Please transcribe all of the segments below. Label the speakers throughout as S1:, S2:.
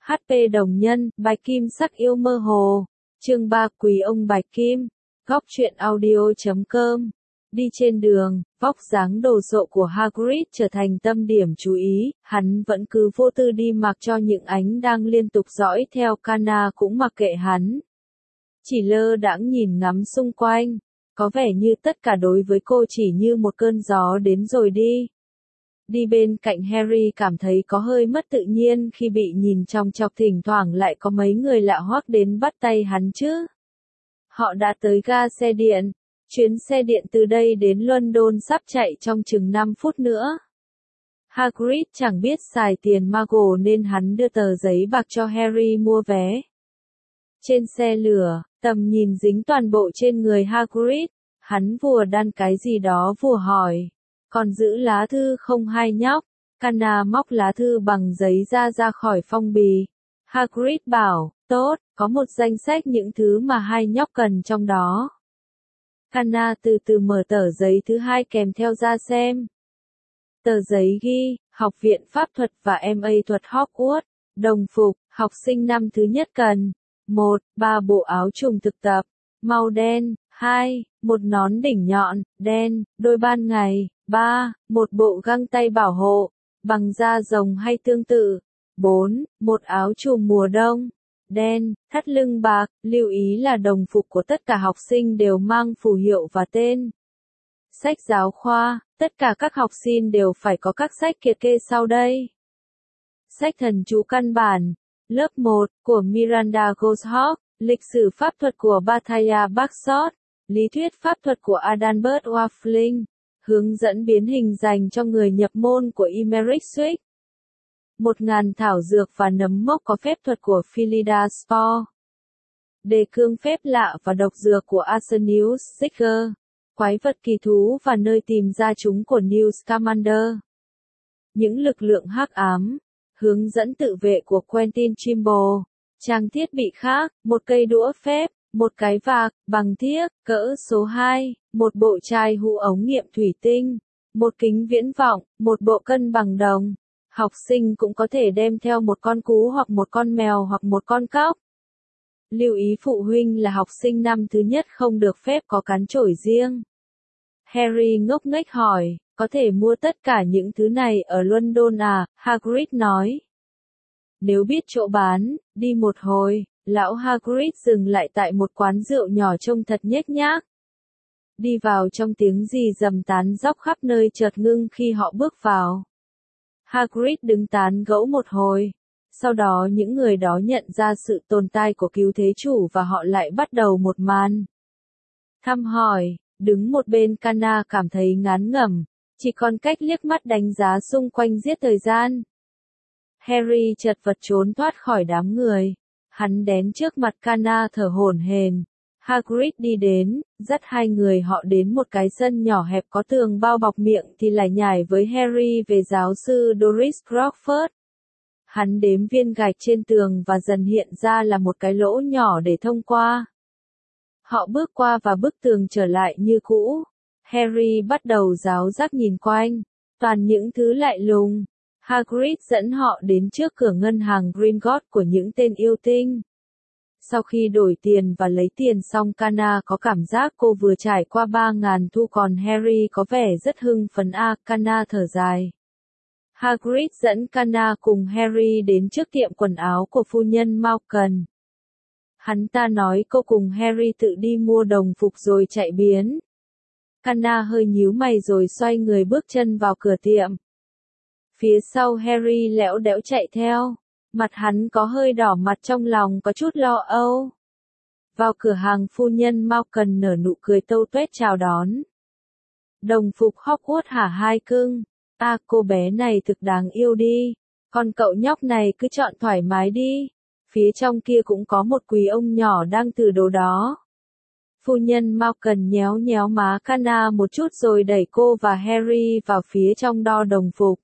S1: HP đồng nhân, Bạch Kim sắc yêu mơ hồ. Chương 3 Quý ông Bạch Kim. Góc truyện audio.com. Đi trên đường, vóc dáng đồ sộ của Hagrid trở thành tâm điểm chú ý, hắn vẫn cứ vô tư đi mặc cho những ánh đang liên tục dõi theo. Kana cũng mặc kệ hắn. Chỉ lơ đãng nhìn ngắm xung quanh, có vẻ như tất cả đối với cô chỉ như một cơn gió đến rồi đi. Đi bên cạnh Harry cảm thấy có hơi mất tự nhiên khi bị nhìn chòng chọc, thỉnh thoảng lại có mấy người lạ hoắc đến bắt tay hắn chứ. Họ đã tới ga xe điện. Chuyến xe điện từ đây đến London sắp chạy trong chừng 5 phút nữa. Hagrid chẳng biết xài tiền Muggle nên hắn đưa tờ giấy bạc cho Harry mua vé. Trên xe lửa, tầm nhìn dính toàn bộ trên người Hagrid, hắn vừa đan cái gì đó vừa hỏi. Còn giữ lá thư không hai nhóc? Kana móc lá thư bằng giấy ra khỏi phong bì. Hagrid bảo, tốt, có một danh sách những thứ mà hai nhóc cần trong đó. Kana từ từ mở tờ giấy thứ hai kèm theo ra xem. Tờ giấy ghi, Học viện Pháp thuật và MA thuật Hogwarts, đồng phục, học sinh năm thứ nhất cần. 1. 3 bộ áo trùng thực tập, màu đen. 2. Một nón đỉnh nhọn, đen, đôi ban ngày. 3. Một bộ găng tay bảo hộ, bằng da rồng hay tương tự. 4. Một áo trùm mùa đông, đen, thắt lưng bạc. Lưu ý là đồng phục của tất cả học sinh đều mang phù hiệu và tên. Sách giáo khoa, tất cả các học sinh đều phải có các sách liệt kê sau đây. Sách thần chú căn bản, lớp 1, của Miranda Goshawk, lịch sử pháp thuật của Bathaya Bagshot, lý thuyết pháp thuật của Adalbert Waffling, hướng dẫn biến hình dành cho người nhập môn của Emeric Swick. 1000 thảo dược và nấm mốc có phép thuật của Philida Spore. Đề cương phép lạ và độc dược của Arsenius Zigger. Quái vật kỳ thú và nơi tìm ra chúng của Newt Scamander. Những lực lượng hắc ám. Hướng dẫn tự vệ của Quentin Trimble. Trang thiết bị khác, một cây đũa phép, một cái vạc, bằng thiếc, cỡ số 2, một bộ chai hũ ống nghiệm thủy tinh, một kính viễn vọng, một bộ cân bằng đồng. Học sinh cũng có thể đem theo một con cú hoặc một con mèo hoặc một con cóc. Lưu ý phụ huynh là học sinh năm thứ nhất không được phép có cán chổi riêng. Harry ngốc nghếch hỏi, có thể mua tất cả những thứ này ở London à? Hagrid nói. Nếu biết chỗ bán, đi một hồi. Lão Hagrid dừng lại tại một quán rượu nhỏ trông thật nhếch nhác. Đi vào trong tiếng rì rầm tán dóc khắp nơi chợt ngưng khi họ bước vào. Hagrid đứng tán gẫu một hồi. Sau đó những người đó nhận ra sự tồn tại của cứu thế chủ và họ lại bắt đầu một màn thăm hỏi. Đứng một bên Kana cảm thấy ngán ngẩm, chỉ còn cách liếc mắt đánh giá xung quanh giết thời gian. Harry chật vật trốn thoát khỏi đám người. Hắn đến trước mặt Kana thở hổn hển. Hagrid đi đến, dắt hai người họ đến một cái sân nhỏ hẹp có tường bao bọc miệng thì lải nhải với Harry về giáo sư Doris Crockford. Hắn đếm viên gạch trên tường và dần hiện ra là một cái lỗ nhỏ để thông qua. Họ bước qua và bức tường trở lại như cũ. Harry bắt đầu ráo rác nhìn quanh. Toàn những thứ lạ lùng. Hagrid dẫn họ đến trước cửa ngân hàng Gringotts của những tên yêu tinh. Sau khi đổi tiền và lấy tiền xong, Kana có cảm giác cô vừa trải qua 3000 thu, còn Harry có vẻ rất hưng phấn. Kana thở dài. Hagrid dẫn Kana cùng Harry đến trước tiệm quần áo của phu nhân Malkin. Hắn ta nói cô cùng Harry tự đi mua đồng phục rồi chạy biến. Kana hơi nhíu mày rồi xoay người bước chân vào cửa tiệm. Phía sau Harry lẽo đẽo chạy theo. Mặt hắn có hơi đỏ mặt, trong lòng có chút lo âu. Vào cửa hàng, phu nhân Malkin nở nụ cười tâu tuét chào đón. Đồng phục Hogwarts hả hai cưng? Cô bé này thực đáng yêu đi. Còn cậu nhóc này cứ chọn thoải mái đi. Phía trong kia cũng có một quý ông nhỏ đang thử đồ đó. Phu nhân Malkin nhéo nhéo má Kana một chút rồi đẩy cô và Harry vào phía trong đo đồng phục.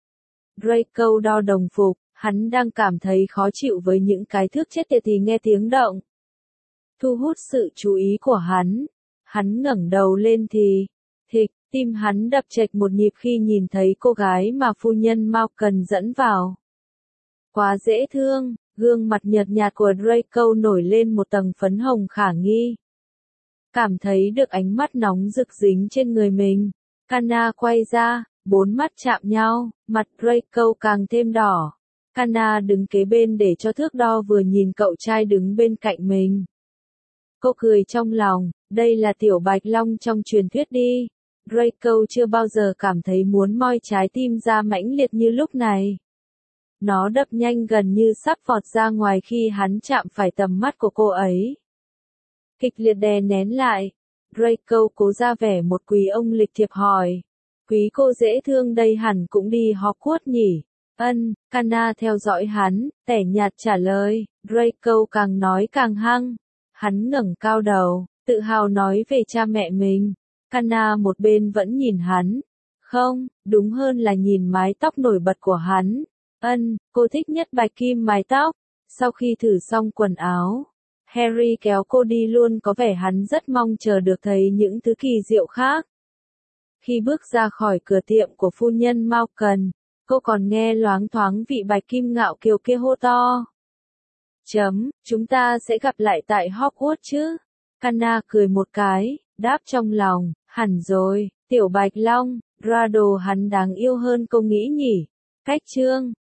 S1: Draco đo đồng phục, hắn đang cảm thấy khó chịu với những cái thước chết tiệt thì nghe tiếng động. Thu hút sự chú ý của hắn. Hắn ngẩng đầu lên thì, thịch, tim hắn đập chệch một nhịp khi nhìn thấy cô gái mà phu nhân Malkin dẫn vào. Quá dễ thương, Gương mặt nhợt nhạt của Draco nổi lên một tầng phấn hồng khả nghi. Cảm thấy được ánh mắt nóng rực dính trên người mình. Kana quay ra, bốn mắt chạm nhau, mặt Draco càng thêm đỏ. Kana đứng kế bên để cho thước đo vừa nhìn cậu trai đứng bên cạnh mình. Cô cười trong lòng, đây là tiểu bạch long trong truyền thuyết đi. Draco chưa bao giờ cảm thấy muốn moi trái tim ra mãnh liệt như lúc này. Nó đập nhanh gần như sắp vọt ra ngoài khi hắn chạm phải tầm mắt của cô ấy. Kịch liệt đè nén lại. Draco cố ra vẻ một quý ông lịch thiệp hỏi. Quý cô dễ thương đây hẳn cũng đi Hogwarts nhỉ? Ân, Kana theo dõi hắn, tẻ nhạt trả lời. Draco càng nói càng hăng. Hắn ngẩng cao đầu, tự hào nói về cha mẹ mình. Kana một bên vẫn nhìn hắn. Không, đúng hơn là nhìn mái tóc nổi bật của hắn. Ân, cô thích nhất bạch kim mái tóc. Sau khi thử xong quần áo, Harry kéo cô đi luôn, có vẻ hắn rất mong chờ được thấy những thứ kỳ diệu khác. Khi bước ra khỏi cửa tiệm của phu nhân Malkin, cô còn nghe loáng thoáng vị bạch kim ngạo kiều kia hô to. Chúng ta sẽ gặp lại tại Hogwarts chứ? Kana cười một cái, đáp trong lòng, hẳn rồi, tiểu bạch long, Rado hắn đáng yêu hơn cô nghĩ nhỉ? Cách chương